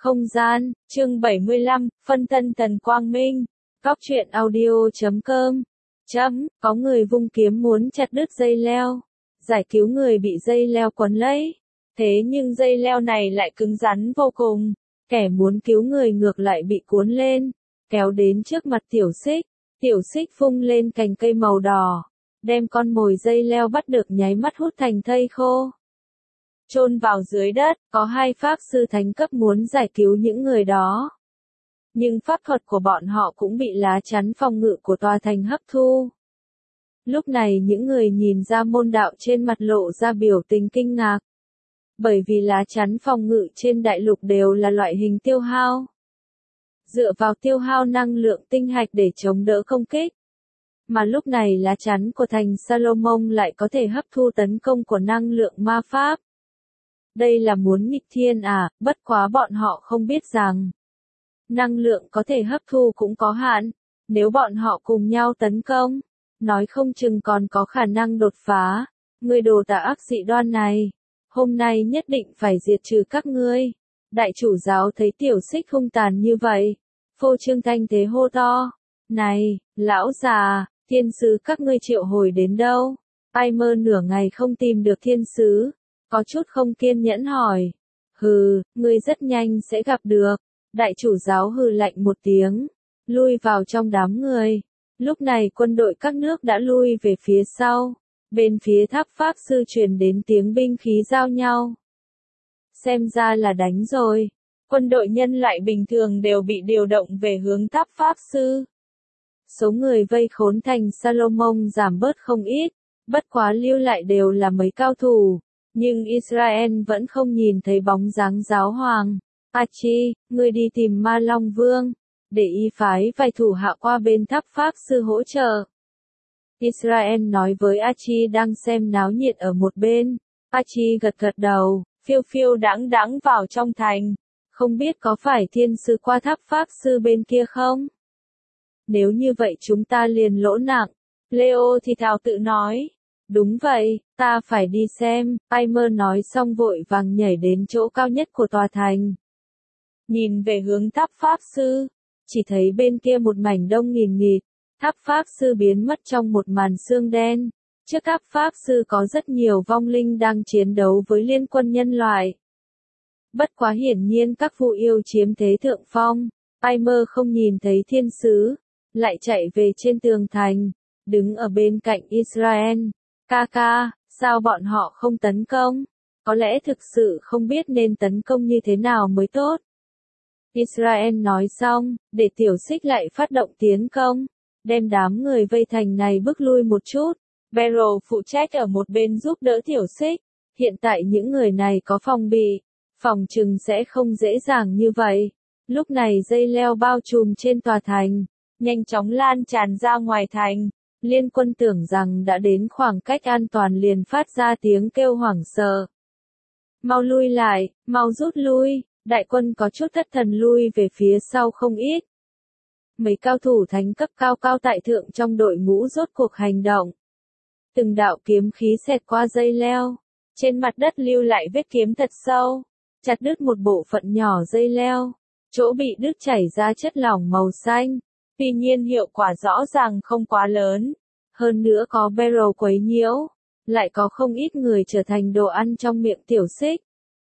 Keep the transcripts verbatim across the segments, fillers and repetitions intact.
Không gian, chương bảy mươi lăm, phân thân Tần Quang Minh. Góc truyện audio chấm com. Chấm, có người vung kiếm muốn chặt đứt dây leo. Giải cứu người bị dây leo quấn lấy. Thế nhưng dây leo này lại cứng rắn vô cùng. Kẻ muốn cứu người ngược lại bị cuốn lên. Kéo đến trước mặt tiểu xích. Tiểu xích phung lên cành cây màu đỏ. Đem con mồi dây leo bắt được nháy mắt hút thành thây khô. Chôn vào dưới đất, có hai pháp sư thánh cấp muốn giải cứu những người đó. Nhưng pháp thuật của bọn họ cũng bị lá chắn phòng ngự của tòa thành hấp thu. Lúc này những người nhìn ra môn đạo trên mặt lộ ra biểu tình kinh ngạc. Bởi vì lá chắn phòng ngự trên đại lục đều là loại hình tiêu hao. Dựa vào tiêu hao năng lượng tinh hạch để chống đỡ công kích. Mà lúc này lá chắn của thành Salomon lại có thể hấp thu tấn công của năng lượng ma pháp. Đây là muốn nghịch thiên à, bất quá bọn họ không biết rằng. Năng lượng có thể hấp thu cũng có hạn, nếu bọn họ cùng nhau tấn công, nói không chừng còn có khả năng đột phá. Người đồ tà ác dị đoan này, hôm nay nhất định phải diệt trừ các ngươi. Đại chủ giáo thấy tiểu xích hung tàn như vậy, phô trương thanh thế hô to. Này, lão già, thiên sứ các ngươi triệu hồi đến đâu? Ai mơ nửa ngày không tìm được thiên sứ. Có chút không kiên nhẫn hỏi. Hừ, ngươi rất nhanh sẽ gặp được. Đại chủ giáo hừ lạnh một tiếng. Lui vào trong đám người. Lúc này quân đội các nước đã lui về phía sau. Bên phía tháp pháp sư truyền đến tiếng binh khí giao nhau. Xem ra là đánh rồi. Quân đội nhân loại bình thường đều bị điều động về hướng tháp pháp sư. Số người vây khốn thành Salomon giảm bớt không ít. Bất quá lưu lại đều là mấy cao thủ. Nhưng Israel vẫn không nhìn thấy bóng dáng giáo hoàng. Achi, ngươi đi tìm Ma Long Vương, để y phái vài thủ hạ qua bên tháp pháp sư hỗ trợ. Israel nói với Achi đang xem náo nhiệt ở một bên. Achi gật gật đầu, phiêu phiêu đãng đãng vào trong thành. Không biết có phải thiên sứ qua tháp pháp sư bên kia không? Nếu như vậy chúng ta liền lỗ nặng. Leo thì thào tự nói. Đúng vậy, ta phải đi xem. Aimer nói xong vội vàng nhảy đến chỗ cao nhất của tòa thành. Nhìn về hướng tháp pháp sư, chỉ thấy bên kia một mảnh đông nghìn nghịt, tháp pháp sư biến mất trong một màn sương đen. Trước tháp pháp sư có rất nhiều vong linh đang chiến đấu với liên quân nhân loại. Bất quá hiển nhiên các vụ yêu chiếm thế thượng phong. Aimer không nhìn thấy thiên sứ, lại chạy về trên tường thành, đứng ở bên cạnh Israel. Ca ca, sao bọn họ không tấn công? Có lẽ thực sự không biết nên tấn công như thế nào mới tốt. Israel nói xong, để tiểu xích lại phát động tiến công, đem đám người vây thành này bước lui một chút. Beryl phụ trách ở một bên giúp đỡ tiểu xích. Hiện tại những người này có phòng bị, phòng trừng sẽ không dễ dàng như vậy. Lúc này dây leo bao trùm trên tòa thành, nhanh chóng lan tràn ra ngoài thành. Liên quân tưởng rằng đã đến khoảng cách an toàn liền phát ra tiếng kêu hoảng sợ. Mau lui lại, mau rút lui, đại quân có chút thất thần lui về phía sau không ít. Mấy cao thủ thánh cấp cao cao tại thượng trong đội ngũ rốt cuộc hành động. Từng đạo kiếm khí xẹt qua dây leo, trên mặt đất lưu lại vết kiếm thật sâu, chặt đứt một bộ phận nhỏ dây leo, chỗ bị đứt chảy ra chất lỏng màu xanh. Tuy nhiên hiệu quả rõ ràng không quá lớn. Hơn nữa có Beryl quấy nhiễu, lại có không ít người trở thành đồ ăn trong miệng tiểu xích.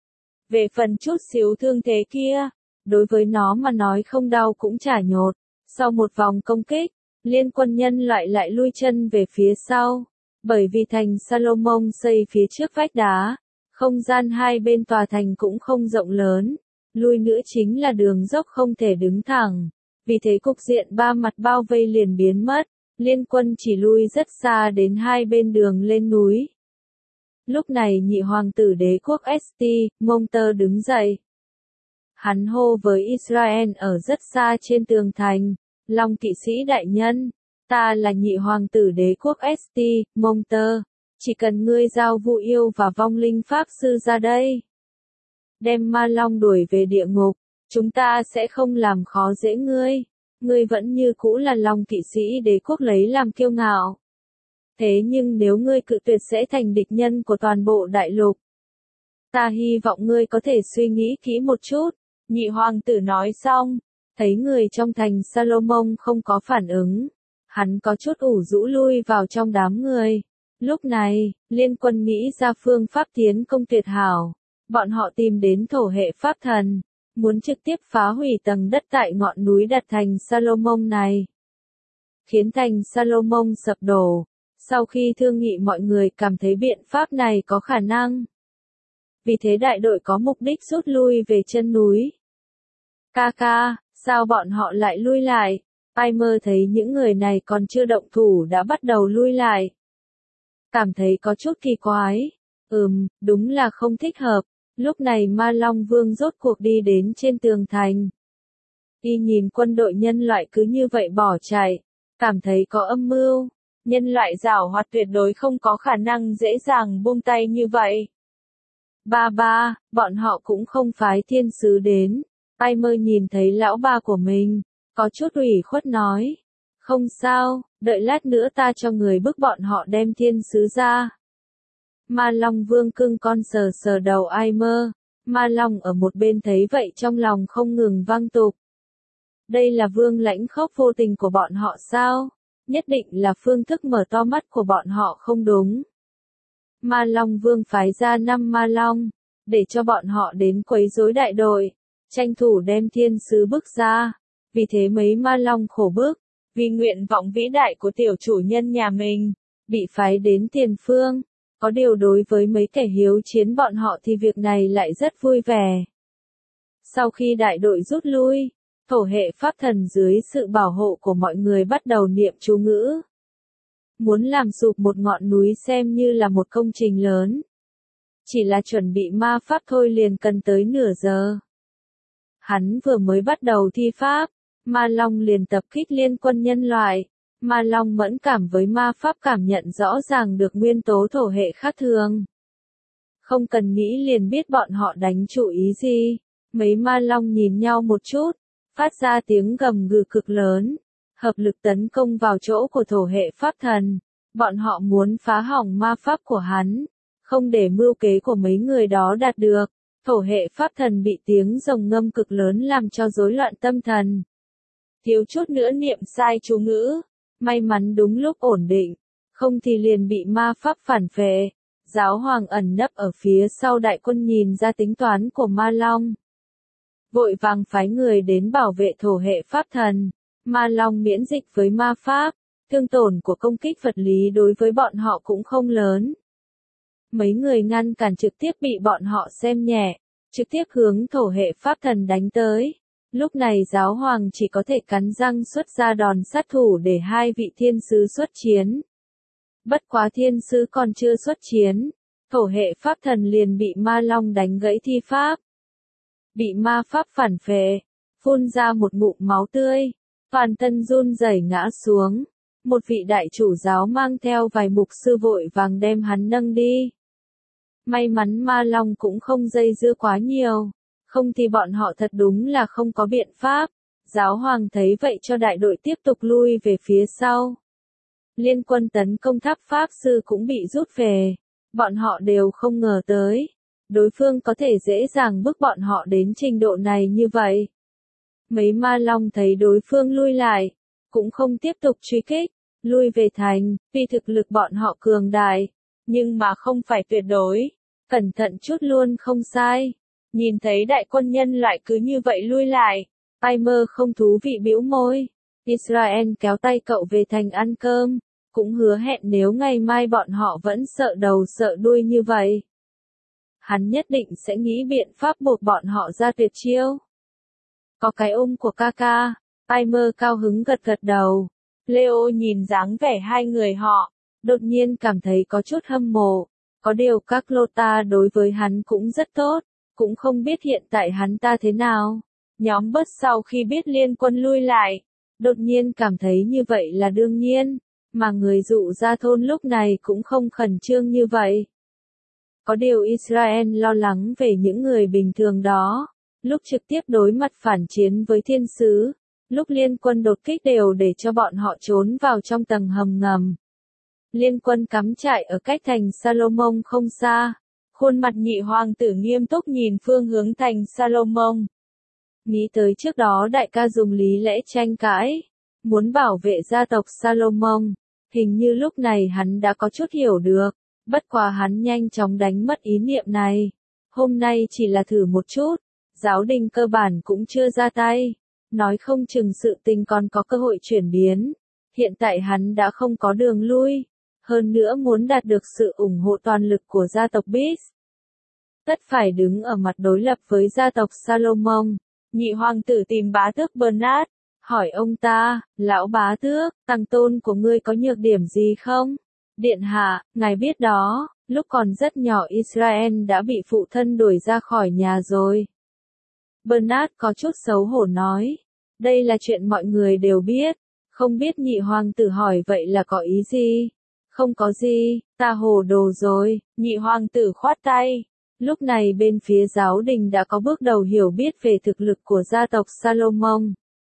Về phần chút xíu thương thế kia, đối với nó mà nói không đau cũng chả nhột. Sau một vòng công kích, liên quân nhân loại lại lui chân về phía sau. Bởi vì thành Salomon xây phía trước vách đá, không gian hai bên tòa thành cũng không rộng lớn. Lui nữa chính là đường dốc không thể đứng thẳng. Vì thế cục diện ba mặt bao vây liền biến mất, liên quân chỉ lui rất xa đến hai bên đường lên núi. Lúc này nhị hoàng tử đế quốc St, Monter đứng dậy. Hắn hô với Israel ở rất xa trên tường thành, Long kỵ sĩ đại nhân, ta là nhị hoàng tử đế quốc St, Monter, chỉ cần ngươi giao vụ yêu và vong linh pháp sư ra đây. Đem ma long đuổi về địa ngục. Chúng ta sẽ không làm khó dễ ngươi, ngươi vẫn như cũ là Long kỵ sĩ đế quốc lấy làm kiêu ngạo. Thế nhưng nếu ngươi cự tuyệt sẽ thành địch nhân của toàn bộ đại lục. Ta hy vọng ngươi có thể suy nghĩ kỹ một chút, Nhị hoàng tử nói xong, thấy người trong thành Salomon không có phản ứng. Hắn có chút ủ rũ lui vào trong đám người. Lúc này, liên quân nghĩ ra phương pháp tiến công tuyệt hảo. Bọn họ tìm đến thổ hệ pháp thần, muốn trực tiếp phá hủy tầng đất tại ngọn núi đặt thành Salomon này. Khiến thành Salomon sập đổ. Sau khi thương nghị mọi người cảm thấy biện pháp này có khả năng. Vì thế đại đội có mục đích rút lui về chân núi. Ca ca, sao bọn họ lại lui lại? Aimer thấy những người này còn chưa động thủ đã bắt đầu lui lại. Cảm thấy có chút kỳ quái. Ừm, đúng là không thích hợp. Lúc này Ma Long Vương rốt cuộc đi đến trên tường thành. Y nhìn quân đội nhân loại cứ như vậy bỏ chạy. Cảm thấy có âm mưu. Nhân loại giảo hoạt tuyệt đối không có khả năng dễ dàng buông tay như vậy. Ba ba, bọn họ cũng không phái thiên sứ đến. Aimer nhìn thấy lão ba của mình, có chút ủy khuất nói. Không sao, đợi lát nữa ta cho người bức bọn họ đem thiên sứ ra. Ma Long Vương cưng con sờ sờ đầu Aimer. Ma Long ở một bên thấy vậy trong lòng không ngừng vang tục. Đây là vương lãnh khốc vô tình của bọn họ sao? Nhất định là phương thức mở to mắt của bọn họ không đúng. Ma Long Vương phái ra năm Ma Long, để cho bọn họ đến quấy rối đại đội, tranh thủ đem thiên sứ bức ra. Vì thế mấy Ma Long khổ bức, vì nguyện vọng vĩ đại của tiểu chủ nhân nhà mình, bị phái đến tiền phương. Có điều đối với mấy kẻ hiếu chiến bọn họ thì việc này lại rất vui vẻ. Sau khi đại đội rút lui, thổ hệ pháp thần dưới sự bảo hộ của mọi người bắt đầu niệm chú ngữ. Muốn làm sụp một ngọn núi xem như là một công trình lớn. Chỉ là chuẩn bị ma pháp thôi liền cần tới nửa giờ. Hắn vừa mới bắt đầu thi pháp, Ma Long liền tập kích liên quân nhân loại. Ma Long mẫn cảm với ma pháp cảm nhận rõ ràng được nguyên tố thổ hệ khác thường. Không cần nghĩ liền biết bọn họ đánh chủ ý gì. Mấy Ma Long nhìn nhau một chút, phát ra tiếng gầm gừ cực lớn, hợp lực tấn công vào chỗ của thổ hệ pháp thần. Bọn họ muốn phá hỏng ma pháp của hắn, không để mưu kế của mấy người đó đạt được. Thổ hệ pháp thần bị tiếng rồng ngâm cực lớn làm cho rối loạn tâm thần. Thiếu chút nữa niệm sai chú ngữ. May mắn đúng lúc ổn định, không thì liền bị ma pháp phản phệ. Giáo hoàng ẩn nấp ở phía sau đại quân nhìn ra tính toán của Ma Long. Vội vàng phái người đến bảo vệ thổ hệ pháp thần. Ma Long miễn dịch với ma pháp, thương tổn của công kích vật lý đối với bọn họ cũng không lớn. Mấy người ngăn cản trực tiếp bị bọn họ xem nhẹ, trực tiếp hướng thổ hệ pháp thần đánh tới. Lúc này giáo hoàng chỉ có thể cắn răng xuất ra đòn sát thủ để hai vị thiên sứ xuất chiến. Bất quá thiên sứ còn chưa xuất chiến, thổ hệ pháp thần liền bị Ma Long đánh gãy thi pháp. Bị ma pháp phản phệ, phun ra một ngụm máu tươi, toàn thân run rẩy ngã xuống. Một vị đại chủ giáo mang theo vài mục sư vội vàng đem hắn nâng đi. May mắn Ma Long cũng không dây dưa quá nhiều. Không thì bọn họ thật đúng là không có biện pháp. Giáo hoàng thấy vậy cho đại đội tiếp tục lui về phía sau. Liên quân tấn công tháp pháp sư cũng bị rút về. Bọn họ đều không ngờ tới. Đối phương có thể dễ dàng bức bọn họ đến trình độ này như vậy. Mấy Ma Long thấy đối phương lui lại. Cũng không tiếp tục truy kích. Lui về thành, vì thực lực bọn họ cường đại. Nhưng mà không phải tuyệt đối. Cẩn thận chút luôn không sai. Nhìn thấy đại quân nhân loại cứ như vậy lui lại, Aimer không thú vị bĩu môi. Israel kéo tay cậu về thành ăn cơm, cũng hứa hẹn nếu ngày mai bọn họ vẫn sợ đầu sợ đuôi như vậy. Hắn nhất định sẽ nghĩ biện pháp buộc bọn họ ra tuyệt chiêu. Có cái ôm của Kaka, Aimer cao hứng gật gật đầu. Leo nhìn dáng vẻ hai người họ, đột nhiên cảm thấy có chút hâm mộ. Có điều các lô ta đối với hắn cũng rất tốt. Cũng không biết hiện tại hắn ta thế nào. Nhóm bớt sau khi biết liên quân lui lại, đột nhiên cảm thấy như vậy là đương nhiên, mà người dụ ra thôn lúc này cũng không khẩn trương như vậy. Có điều Israel lo lắng về những người bình thường đó, lúc trực tiếp đối mặt phản chiến với thiên sứ, lúc liên quân đột kích đều để cho bọn họ trốn vào trong tầng hầm ngầm. Liên quân cắm trại ở cách thành Salomon không xa. Khuôn mặt nhị hoàng tử nghiêm túc nhìn phương hướng thành Salomon. Nghĩ tới trước đó đại ca dùng lý lẽ tranh cãi, muốn bảo vệ gia tộc Salomon, hình như lúc này hắn đã có chút hiểu được, bất quá hắn nhanh chóng đánh mất ý niệm này. Hôm nay chỉ là thử một chút, giáo đình cơ bản cũng chưa ra tay, nói không chừng sự tình còn có cơ hội chuyển biến. Hiện tại hắn đã không có đường lui, hơn nữa muốn đạt được sự ủng hộ toàn lực của gia tộc Beast, tất phải đứng ở mặt đối lập với gia tộc Salomon. Nhị hoàng tử tìm bá tước Bernard, hỏi ông ta, lão bá tước, tăng tôn của ngươi có nhược điểm gì không? Điện hạ, ngài biết đó, lúc còn rất nhỏ Israel đã bị phụ thân đuổi ra khỏi nhà rồi. Bernard có chút xấu hổ nói, đây là chuyện mọi người đều biết, không biết nhị hoàng tử hỏi vậy là có ý gì? Không có gì, ta hồ đồ rồi, nhị hoàng tử khoát tay. Lúc này bên phía giáo đình đã có bước đầu hiểu biết về thực lực của gia tộc Salomon.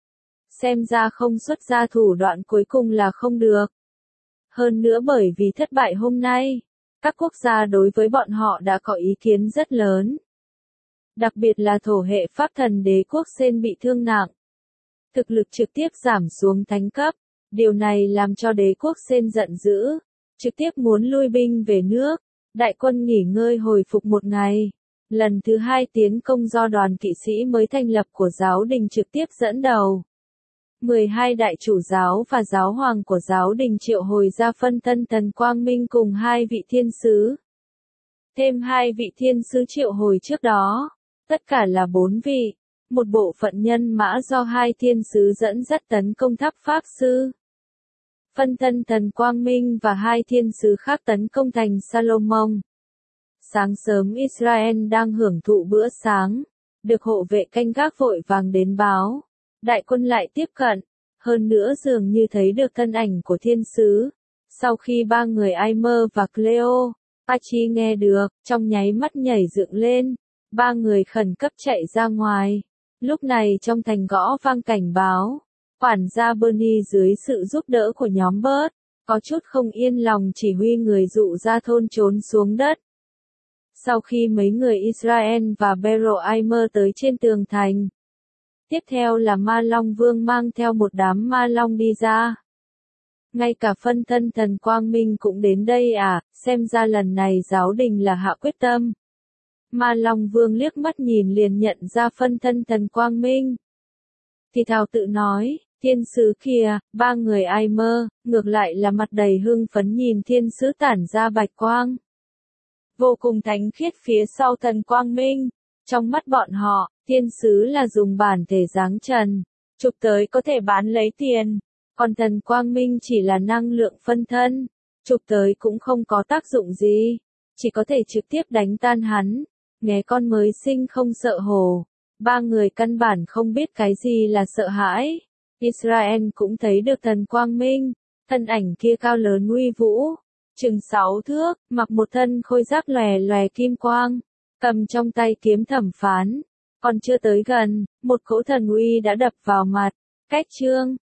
Xem ra không xuất ra thủ đoạn cuối cùng là không được. Hơn nữa bởi vì thất bại hôm nay, các quốc gia đối với bọn họ đã có ý kiến rất lớn. Đặc biệt là thổ hệ pháp thần đế quốc Sen bị thương nặng. Thực lực trực tiếp giảm xuống thánh cấp. Điều này làm cho đế quốc Sen giận dữ, trực tiếp muốn lui binh về nước. Đại quân nghỉ ngơi hồi phục một ngày. Lần thứ hai tiến công do đoàn kỵ sĩ mới thành lập của giáo đình trực tiếp dẫn đầu. mười hai đại chủ giáo và giáo hoàng của giáo đình triệu hồi ra phân thân thần Quang Minh cùng hai vị thiên sứ. Thêm hai vị thiên sứ triệu hồi trước đó. Tất cả là bốn vị. Một bộ phận nhân mã do hai thiên sứ dẫn dắt tấn công tháp pháp sư. Phân thân thần Quang Minh và hai thiên sứ khác tấn công thành Salomon. Sáng sớm Israel đang hưởng thụ bữa sáng, được hộ vệ canh gác vội vàng đến báo. Đại quân lại tiếp cận, hơn nữa dường như thấy được thân ảnh của thiên sứ. Sau khi ba người Aimer và Cleo, Pachi nghe được, trong nháy mắt nhảy dựng lên, ba người khẩn cấp chạy ra ngoài. Lúc này trong thành gõ vang cảnh báo. Quản gia Bernie dưới sự giúp đỡ của nhóm Bert, có chút không yên lòng chỉ huy người dụ ra thôn trốn xuống đất. Sau khi mấy người Israel và Beryl Aimer tới trên tường thành, tiếp theo là Ma Long Vương mang theo một đám Ma Long đi ra. Ngay cả phân thân thần Quang Minh cũng đến đây à, xem ra lần này giáo đình là hạ quyết tâm. Ma Long Vương liếc mắt nhìn liền nhận ra phân thân thần Quang Minh. Thì thào tự nói, thiên sứ kìa, ba người Aimer, ngược lại là mặt đầy hưng phấn nhìn thiên sứ tản ra bạch quang. Vô cùng thánh khiết phía sau thần Quang Minh, trong mắt bọn họ, thiên sứ là dùng bản thể dáng trần, chụp tới có thể bán lấy tiền, còn thần Quang Minh chỉ là năng lượng phân thân, chụp tới cũng không có tác dụng gì, chỉ có thể trực tiếp đánh tan hắn, nghe con mới sinh không sợ hổ. Ba người căn bản không biết cái gì là sợ hãi. Israel cũng thấy được thần Quang Minh, thân ảnh kia cao lớn uy vũ, chừng sáu thước, mặc một thân khôi giáp lòe lòe kim quang, cầm trong tay kiếm thẩm phán, còn chưa tới gần, một cỗ thần uy đã đập vào mặt, cách trương,